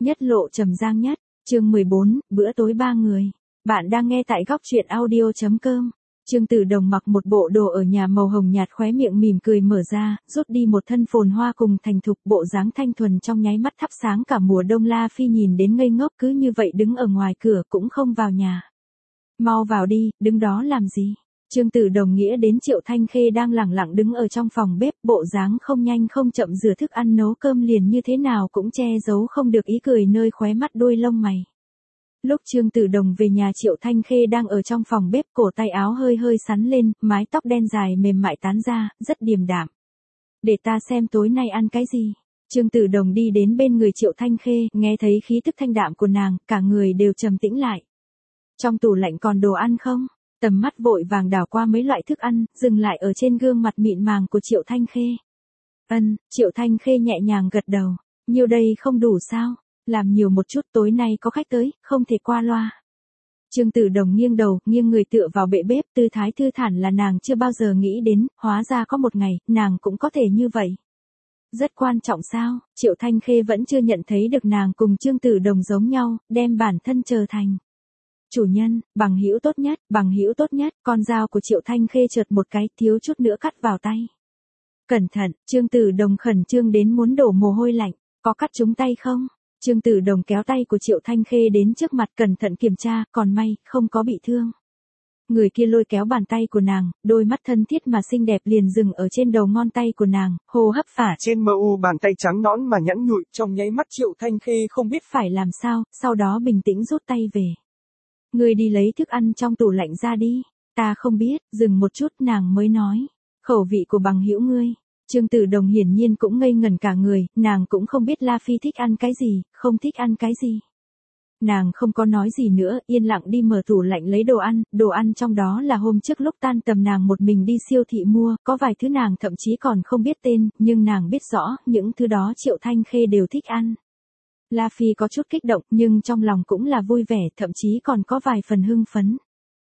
Nhất lộ trầm giang nhất, chương 14, bữa tối ba người. Bạn đang nghe tại góc truyện audio.com. Trương Tử Đồng mặc một bộ đồ ở nhà màu hồng nhạt, khóe miệng mỉm cười mở ra, rút đi một thân phồn hoa cùng thành thục, bộ dáng thanh thuần trong nháy mắt thắp sáng cả mùa đông. La Phi nhìn đến ngây ngốc, cứ như vậy đứng ở ngoài cửa cũng không vào nhà. Mau vào đi, đứng đó làm gì? Trương Tử Đồng nghĩa đến Triệu Thanh Khê đang lẳng lặng đứng ở trong phòng bếp, bộ dáng không nhanh không chậm rửa thức ăn nấu cơm, liền như thế nào cũng che giấu không được ý cười nơi khóe mắt đuôi lông mày. Lúc Trương Tử Đồng về nhà, Triệu Thanh Khê đang ở trong phòng bếp, cổ tay áo hơi hơi sắn lên, mái tóc đen dài mềm mại tán ra, rất điềm đạm. Để ta xem tối nay ăn cái gì. Trương Tử Đồng đi đến bên người Triệu Thanh Khê, nghe thấy khí tức thanh đạm của nàng, cả người đều trầm tĩnh lại. Trong tủ lạnh còn đồ ăn không? Tầm mắt vội vàng đảo qua mấy loại thức ăn, dừng lại ở trên gương mặt mịn màng của Triệu Thanh Khê. Triệu Thanh Khê nhẹ nhàng gật đầu. Nhiều đây không đủ sao? Làm nhiều một chút, tối nay có khách tới, không thể qua loa. Trương Tử Đồng nghiêng đầu, nghiêng người tựa vào bệ bếp, tư thái thư thản là nàng chưa bao giờ nghĩ đến, hóa ra có một ngày, nàng cũng có thể như vậy. Rất quan trọng sao? Triệu Thanh Khê vẫn chưa nhận thấy được nàng cùng Trương Tử Đồng giống nhau, đem bản thân trở thành chủ nhân, bằng hữu tốt nhất, con dao của Triệu Thanh Khê chợt một cái, thiếu chút nữa cắt vào tay. Cẩn thận, Trương Tử Đồng khẩn trương đến muốn đổ mồ hôi lạnh, có cắt trúng tay không? Trương Tử Đồng kéo tay của Triệu Thanh Khê đến trước mặt, cẩn thận kiểm tra, còn may, không có bị thương. Người kia lôi kéo bàn tay của nàng, đôi mắt thân thiết mà xinh đẹp liền dừng ở trên đầu ngón tay của nàng, hô hấp phả trên mu bàn tay trắng nõn mà nhẵn nhụi, trong nháy mắt Triệu Thanh Khê không biết phải làm sao, sau đó bình tĩnh rút tay về. Ngươi đi lấy thức ăn trong tủ lạnh ra đi. Ta không biết, dừng một chút nàng mới nói. Khẩu vị của bằng hữu ngươi. Trương Tử Đồng hiển nhiên cũng ngây ngẩn cả người, nàng cũng không biết La Phi thích ăn cái gì, không thích ăn cái gì. Nàng không có nói gì nữa, yên lặng đi mở tủ lạnh lấy đồ ăn trong đó là hôm trước lúc tan tầm nàng một mình đi siêu thị mua, có vài thứ nàng thậm chí còn không biết tên, nhưng nàng biết rõ, những thứ đó Triệu Thanh Khê đều thích ăn. La Phi có chút kích động, nhưng trong lòng cũng là vui vẻ, thậm chí còn có vài phần hưng phấn.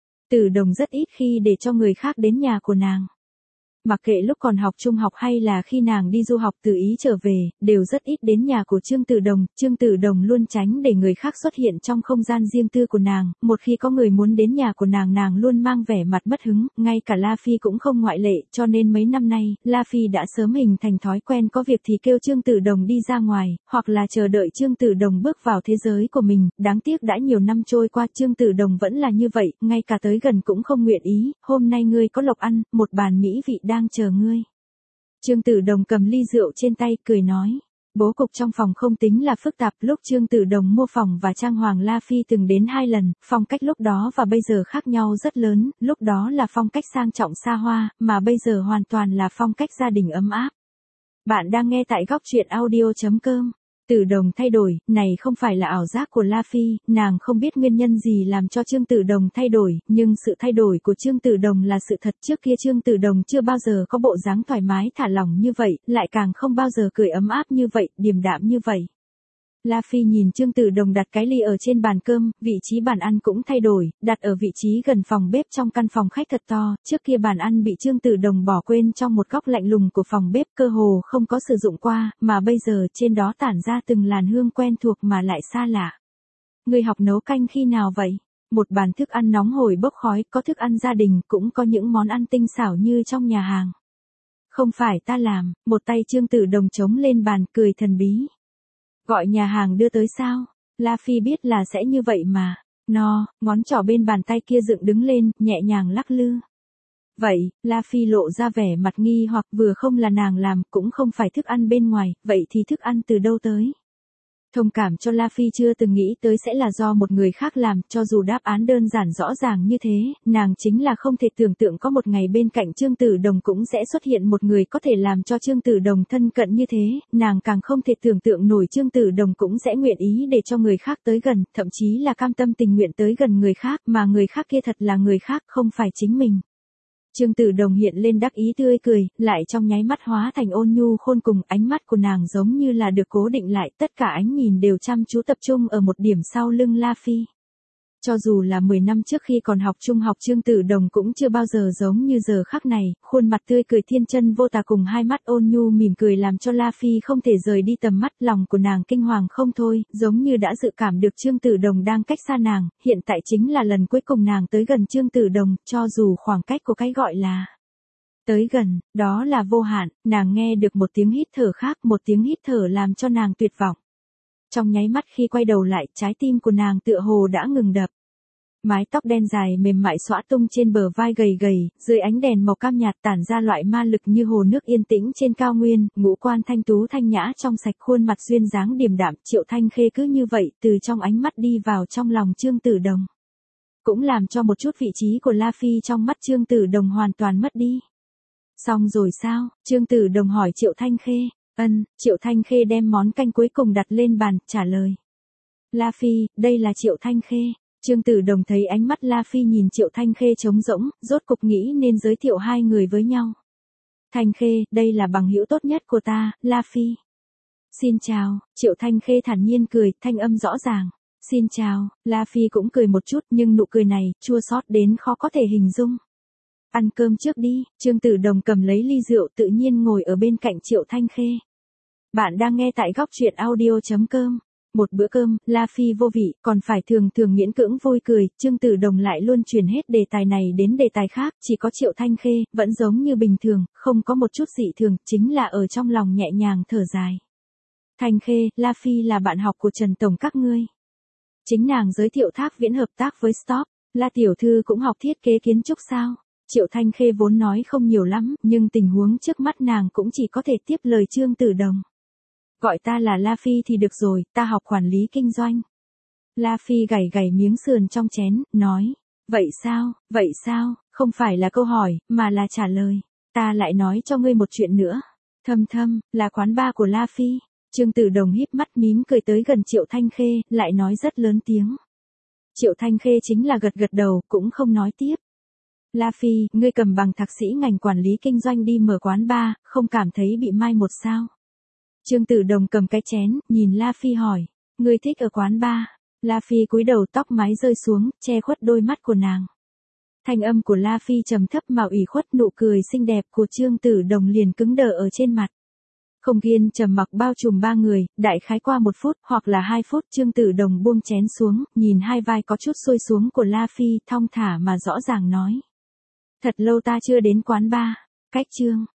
Tử Đồng rất ít khi để cho người khác đến nhà của nàng. Mặc kệ lúc còn học trung học hay là khi nàng đi du học từ Ý trở về, đều rất ít đến nhà của Trương Tử Đồng. Trương Tử Đồng luôn tránh để người khác xuất hiện trong không gian riêng tư của nàng, một khi có người muốn đến nhà của nàng luôn mang vẻ mặt mất hứng, ngay cả La Phi cũng không ngoại lệ, cho nên mấy năm nay, La Phi đã sớm hình thành thói quen có việc thì kêu Trương Tử Đồng đi ra ngoài, hoặc là chờ đợi Trương Tử Đồng bước vào thế giới của mình. Đáng tiếc đã nhiều năm trôi qua, Trương Tử Đồng vẫn là như vậy, ngay cả tới gần cũng không nguyện ý. Hôm nay ngươi có lộc ăn, một bàn mỹ vị đang chờ ngươi. Trương Tử Đồng cầm ly rượu trên tay, cười nói. Bố cục trong phòng không tính là phức tạp, lúc Trương Tử Đồng mua phòng và trang hoàng La Phi từng đến 2 lần, phong cách lúc đó và bây giờ khác nhau rất lớn, lúc đó là phong cách sang trọng xa hoa, mà bây giờ hoàn toàn là phong cách gia đình ấm áp. Bạn đang nghe tại góc truyện audio.com. Tử Đồng thay đổi, này không phải là ảo giác của La Phi, nàng không biết nguyên nhân gì làm cho Trương Tử Đồng thay đổi, nhưng sự thay đổi của Trương Tử Đồng là sự thật. Trước kia Trương Tử Đồng chưa bao giờ có bộ dáng thoải mái thả lỏng như vậy, lại càng không bao giờ cười ấm áp như vậy, điềm đạm như vậy. La Phi nhìn Trương Tử Đồng đặt cái ly ở trên bàn cơm, vị trí bàn ăn cũng thay đổi, đặt ở vị trí gần phòng bếp trong căn phòng khách thật to. Trước kia bàn ăn bị Trương Tử Đồng bỏ quên trong một góc lạnh lùng của phòng bếp, cơ hồ không có sử dụng qua, mà bây giờ trên đó tản ra từng làn hương quen thuộc mà lại xa lạ. Người học nấu canh khi nào vậy? Một bàn thức ăn nóng hổi bốc khói, có thức ăn gia đình, cũng có những món ăn tinh xảo như trong nhà hàng. Không phải ta làm, một tay Trương Tử Đồng chống lên bàn, cười thần bí. Gọi nhà hàng đưa tới sao? La Phi biết là sẽ như vậy mà. Ngón trỏ bên bàn tay kia dựng đứng lên, nhẹ nhàng lắc lư. Vậy, La Phi lộ ra vẻ mặt nghi hoặc, vừa không là nàng làm, cũng không phải thức ăn bên ngoài, vậy thì thức ăn từ đâu tới? Thông cảm cho La Phi chưa từng nghĩ tới sẽ là do một người khác làm, cho dù đáp án đơn giản rõ ràng như thế, nàng chính là không thể tưởng tượng có một ngày bên cạnh Trương Tử Đồng cũng sẽ xuất hiện một người có thể làm cho Trương Tử Đồng thân cận như thế, nàng càng không thể tưởng tượng nổi Trương Tử Đồng cũng sẽ nguyện ý để cho người khác tới gần, thậm chí là cam tâm tình nguyện tới gần người khác, mà người khác kia thật là người khác, không phải chính mình. Trương Tử Đồng hiện lên đắc ý tươi cười, lại trong nháy mắt hóa thành ôn nhu khôn cùng, ánh mắt của nàng giống như là được cố định lại, tất cả ánh nhìn đều chăm chú tập trung ở một điểm sau lưng La Phi. Cho dù là 10 năm trước khi còn học trung học Trương Tử Đồng cũng chưa bao giờ giống như giờ khắc này, khuôn mặt tươi cười thiên chân vô tà cùng hai mắt ôn nhu mỉm cười làm cho La Phi không thể rời đi tầm mắt, lòng của nàng kinh hoàng không thôi, giống như đã dự cảm được Trương Tử Đồng đang cách xa nàng, hiện tại chính là lần cuối cùng nàng tới gần Trương Tử Đồng, cho dù khoảng cách của cái gọi là tới gần, đó là vô hạn, nàng nghe được một tiếng hít thở khác, một tiếng hít thở làm cho nàng tuyệt vọng. Trong nháy mắt khi quay đầu lại, trái tim của nàng tựa hồ đã ngừng đập. Mái tóc đen dài mềm mại xõa tung trên bờ vai gầy gầy, dưới ánh đèn màu cam nhạt tản ra loại ma lực như hồ nước yên tĩnh trên cao nguyên, ngũ quan thanh tú thanh nhã trong sạch, khuôn mặt duyên dáng điềm đạm, Triệu Thanh Khê cứ như vậy từ trong ánh mắt đi vào trong lòng Trương Tử Đồng. Cũng làm cho một chút vị trí của La Phi trong mắt Trương Tử Đồng hoàn toàn mất đi. Xong rồi sao? Trương Tử Đồng hỏi Triệu Thanh Khê. Triệu Thanh Khê đem món canh cuối cùng đặt lên bàn, trả lời. La Phi, đây là Triệu Thanh Khê. Trương Tử Đồng thấy ánh mắt La Phi nhìn Triệu Thanh Khê trống rỗng, rốt cục nghĩ nên giới thiệu hai người với nhau. Thanh Khê, đây là bằng hữu tốt nhất của ta, La Phi. Xin chào, Triệu Thanh Khê thản nhiên cười, thanh âm rõ ràng. Xin chào, La Phi cũng cười một chút nhưng nụ cười này, chua xót đến khó có thể hình dung. Ăn cơm trước đi, Trương Tử Đồng cầm lấy ly rượu tự nhiên ngồi ở bên cạnh Triệu Thanh Khê. Bạn đang nghe tại góc truyện audio.com. Một bữa cơm, La Phi vô vị, còn phải thường thường miễn cưỡng vui cười, Trương Tử Đồng lại luôn chuyển hết đề tài này đến đề tài khác, chỉ có Triệu Thanh Khê, vẫn giống như bình thường, không có một chút dị thường, chính là ở trong lòng nhẹ nhàng thở dài. Thanh Khê, La Phi là bạn học của Trần Tổng các ngươi. Chính nàng giới thiệu Thác Viễn hợp tác với Stop, La Tiểu Thư cũng học thiết kế kiến trúc sao? Triệu Thanh Khê vốn nói không nhiều lắm, nhưng tình huống trước mắt nàng cũng chỉ có thể tiếp lời Trương Tử Đồng. Gọi ta là La Phi thì được rồi, ta học quản lý kinh doanh. La Phi gảy gảy miếng sườn trong chén, nói. Vậy sao, không phải là câu hỏi, mà là trả lời. Ta lại nói cho ngươi một chuyện nữa. Thâm, là quán bar của La Phi. Trương Tử Đồng híp mắt mím cười tới gần Triệu Thanh Khê, lại nói rất lớn tiếng. Triệu Thanh Khê chính là gật gật đầu, cũng không nói tiếp. La Phi, ngươi cầm bằng thạc sĩ ngành quản lý kinh doanh đi mở quán bar, không cảm thấy bị mai một sao? Trương Tử Đồng cầm cái chén, nhìn La Phi hỏi, ngươi thích ở quán bar? La Phi cúi đầu, tóc mái rơi xuống, che khuất đôi mắt của nàng. Thanh âm của La Phi trầm thấp mà ủy khuất, nụ cười xinh đẹp của Trương Tử Đồng liền cứng đờ ở trên mặt. Không kiên trầm mặc bao trùm ba người, đại khái qua 1 phút hoặc là 2 phút, Trương Tử Đồng buông chén xuống, nhìn hai vai có chút xuôi xuống của La Phi, thong thả mà rõ ràng nói. Thật lâu ta chưa đến quán bar. Cách Trương